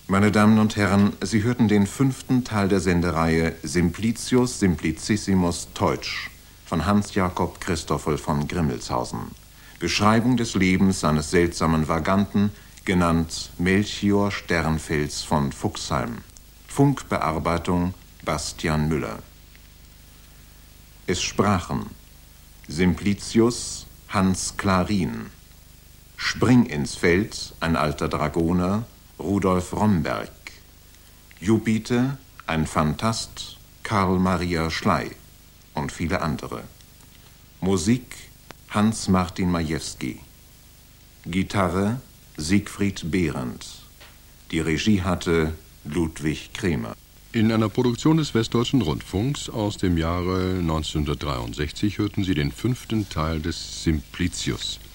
Meine Damen und Herren, Sie hörten den 5. Teil der Sendereihe Simplicius Simplicissimus Teutsch von Hans-Jakob Christoffel von Grimmelshausen. Beschreibung des Lebens eines seltsamen Vaganten, genannt Melchior Sternfels von Fuchsheim. Funkbearbeitung Bastian Müller. Es sprachen Simplicius Hans Clarin, Spring ins Feld, ein alter Dragoner, Rudolf Romberg, Jupiter, ein Phantast, Karl Maria Schley und viele andere. Musik Hans Martin Majewski. Gitarre Siegfried Behrendt. Die Regie hatte Ludwig Kremer. In einer Produktion des Westdeutschen Rundfunks aus dem Jahre 1963 hörten Sie den 5. Teil des Simplicius.